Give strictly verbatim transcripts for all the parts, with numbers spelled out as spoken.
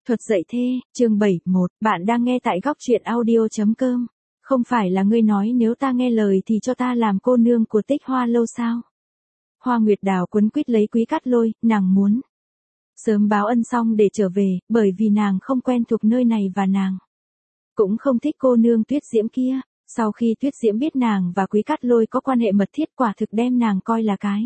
Thuật dạy thê, chương bảy một, bạn đang nghe tại góc truyện audio.com. Không phải là ngươi nói nếu ta nghe lời thì cho ta làm cô nương của Tích Hoa lâu sao? Hoa Nguyệt Đào quấn quýt lấy Quý Cát Lôi, nàng muốn sớm báo ân xong để trở về, bởi vì nàng không quen thuộc nơi này và nàng cũng không thích cô nương Tuyết Diễm kia. Sau khi Tuyết Diễm biết nàng và Quý Cát Lôi có quan hệ mật thiết, quả thực đem nàng coi là cái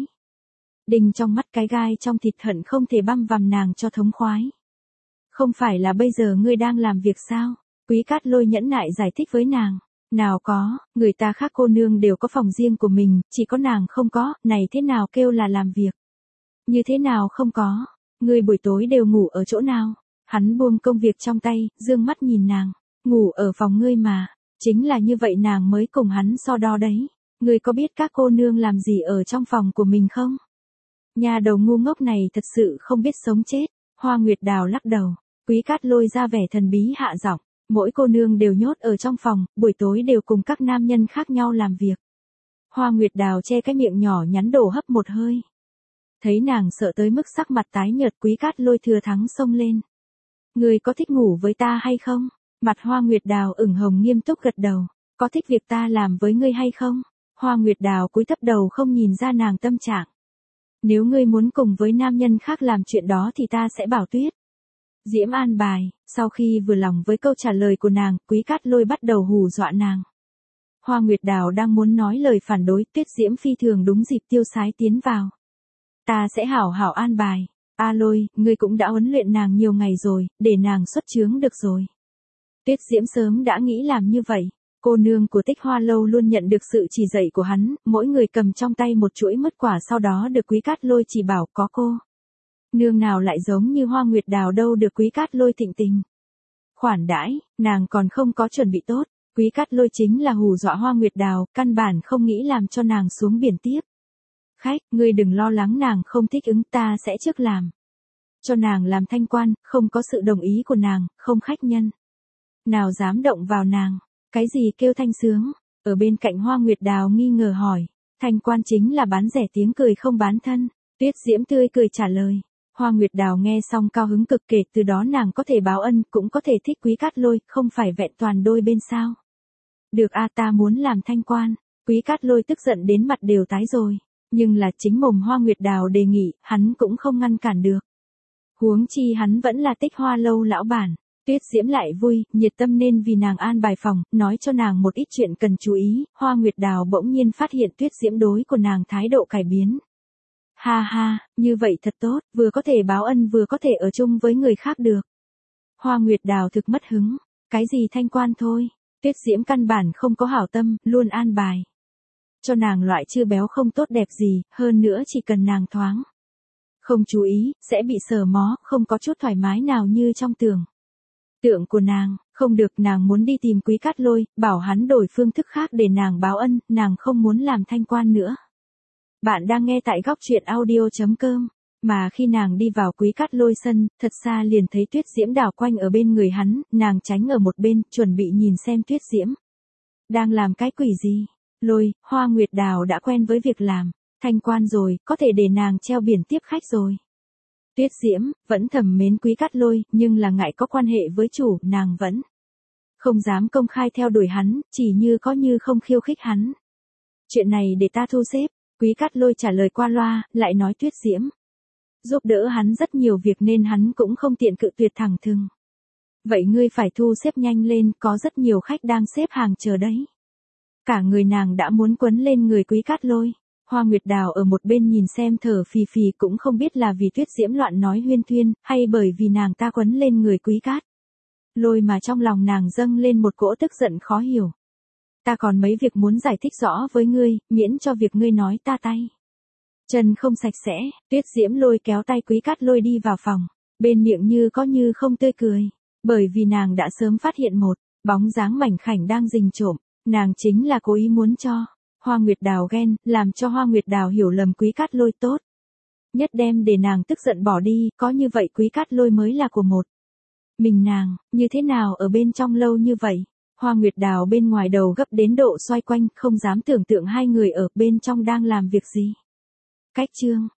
đinh trong mắt, cái gai trong thịt, hận không thể băm vằm nàng cho thống khoái. Không phải là bây giờ ngươi đang làm việc sao? Quý Cát Lôi nhẫn nại giải thích với nàng. Nào có, người ta khác cô nương đều có phòng riêng của mình, chỉ có nàng không có, này thế nào kêu là làm việc? Như thế nào không có? Ngươi buổi tối đều ngủ ở chỗ nào? Hắn buông công việc trong tay, dương mắt nhìn nàng. Ngủ ở phòng ngươi mà, chính là như vậy nàng mới cùng hắn so đo đấy. Ngươi có biết các cô nương làm gì ở trong phòng của mình không? Nhà đầu ngu ngốc này thật sự không biết sống chết. Hoa Nguyệt Đào lắc đầu. Quý Cát Lôi ra vẻ thần bí hạ giọng, mỗi cô nương đều nhốt ở trong phòng, buổi tối đều cùng các nam nhân khác nhau làm việc. Hoa Nguyệt Đào che cái miệng nhỏ nhắn đổ hấp một hơi. Thấy nàng sợ tới mức sắc mặt tái nhợt, Quý Cát Lôi thừa thắng xông lên. Ngươi có thích ngủ với ta hay không? Mặt Hoa Nguyệt Đào ửng hồng nghiêm túc gật đầu. Có thích việc ta làm với ngươi hay không? Hoa Nguyệt Đào cúi thấp đầu không nhìn ra nàng tâm trạng. Nếu ngươi muốn cùng với nam nhân khác làm chuyện đó thì ta sẽ bảo Tuyết Diễm an bài. Sau khi vừa lòng với câu trả lời của nàng, Quý Cát Lôi bắt đầu hù dọa nàng. Hoa Nguyệt Đào đang muốn nói lời phản đối, Tuyết Diễm phi thường đúng dịp tiêu sái tiến vào. Ta sẽ hảo hảo an bài. A Lôi, ngươi cũng đã huấn luyện nàng nhiều ngày rồi, để nàng xuất chướng được rồi. Tuyết Diễm sớm đã nghĩ làm như vậy. Cô nương của Tích Hoa lâu luôn nhận được sự chỉ dạy của hắn, mỗi người cầm trong tay một chuỗi mứt quả, sau đó được Quý Cát Lôi chỉ bảo. Có cô nương nào lại giống như Hoa Nguyệt Đào đâu, được Quý Cát Lôi thịnh tình khoản đãi. Nàng còn không có chuẩn bị tốt, Quý Cát Lôi chính là hù dọa Hoa Nguyệt Đào, căn bản không nghĩ làm cho nàng xuống biển tiếp khách. Ngươi đừng lo lắng nàng không thích ứng, ta sẽ trước làm cho nàng làm thanh quan, không có sự đồng ý của nàng, không khách nhân nào dám động vào nàng. Cái gì kêu thanh sướng? Ở bên cạnh Hoa Nguyệt Đào nghi ngờ hỏi. Thanh quan chính là bán rẻ tiếng cười không bán thân. Tuyết Diễm tươi cười trả lời. Hoa Nguyệt Đào nghe xong cao hứng cực, kể từ đó nàng có thể báo ân, cũng có thể thích Quý Cát Lôi, không phải vẹn toàn đôi bên sao? Được a, ta muốn làm thanh quan. Quý Cát Lôi tức giận đến mặt đều tái rồi. Nhưng là chính mồm Hoa Nguyệt Đào đề nghị, hắn cũng không ngăn cản được. Huống chi hắn vẫn là Tích Hoa lâu lão bản. Tuyết Diễm lại vui, nhiệt tâm nên vì nàng an bài phòng, nói cho nàng một ít chuyện cần chú ý. Hoa Nguyệt Đào bỗng nhiên phát hiện Tuyết Diễm đối của nàng thái độ cải biến. Ha ha, như vậy thật tốt, vừa có thể báo ân vừa có thể ở chung với người khác được. Hoa Nguyệt Đào thực mất hứng. Cái gì thanh quan thôi. Tuyết Diễm căn bản không có hảo tâm, luôn an bài cho nàng loại chưa béo không tốt đẹp gì, hơn nữa chỉ cần nàng thoáng không chú ý, sẽ bị sờ mó, không có chút thoải mái nào như trong tưởng tượng của nàng. Không được, nàng muốn đi tìm Quý Cát Lôi, bảo hắn đổi phương thức khác để nàng báo ân, nàng không muốn làm thanh quan nữa. Bạn đang nghe tại góc truyện audio.com. Mà khi nàng đi vào Quý Cát Lôi sân, thật xa liền thấy Tuyết Diễm đảo quanh ở bên người hắn, nàng tránh ở một bên, chuẩn bị nhìn xem Tuyết Diễm đang làm cái quỷ gì. Lôi, Hoa Nguyệt Đào đã quen với việc làm thanh quan rồi, có thể để nàng treo biển tiếp khách rồi. Tuyết Diễm vẫn thầm mến Quý Cát Lôi, nhưng là ngại có quan hệ với chủ, nàng vẫn không dám công khai theo đuổi hắn, chỉ như có như không khiêu khích hắn. Chuyện này để ta thu xếp. Quý Cát Lôi trả lời qua loa, lại nói Tuyết Diễm giúp đỡ hắn rất nhiều việc nên hắn cũng không tiện cự tuyệt thẳng thừng. Vậy ngươi phải thu xếp nhanh lên, có rất nhiều khách đang xếp hàng chờ đấy. Cả người nàng đã muốn quấn lên người Quý Cát Lôi. Hoa Nguyệt Đào ở một bên nhìn xem thở phì phì, cũng không biết là vì Tuyết Diễm loạn nói huyên thuyên, hay bởi vì nàng ta quấn lên người Quý Cát Lôi mà trong lòng nàng dâng lên một cỗ tức giận khó hiểu. Ta còn mấy việc muốn giải thích rõ với ngươi, miễn cho việc ngươi nói ta tay chân không sạch sẽ. Tuyết Diễm lôi kéo tay Quý Cát Lôi đi vào phòng, bên miệng như có như không tươi cười, bởi vì nàng đã sớm phát hiện một bóng dáng mảnh khảnh đang rình trộm, nàng chính là cố ý muốn cho Hoa Nguyệt Đào ghen, làm cho Hoa Nguyệt Đào hiểu lầm Quý Cát Lôi tốt nhất đem để nàng tức giận bỏ đi, có như vậy Quý Cát Lôi mới là của một mình nàng. Như thế nào ở bên trong lâu như vậy? Hoa Nguyệt Đào bên ngoài đầu gấp đến độ xoay quanh, không dám tưởng tượng hai người ở bên trong đang làm việc gì. Cách chương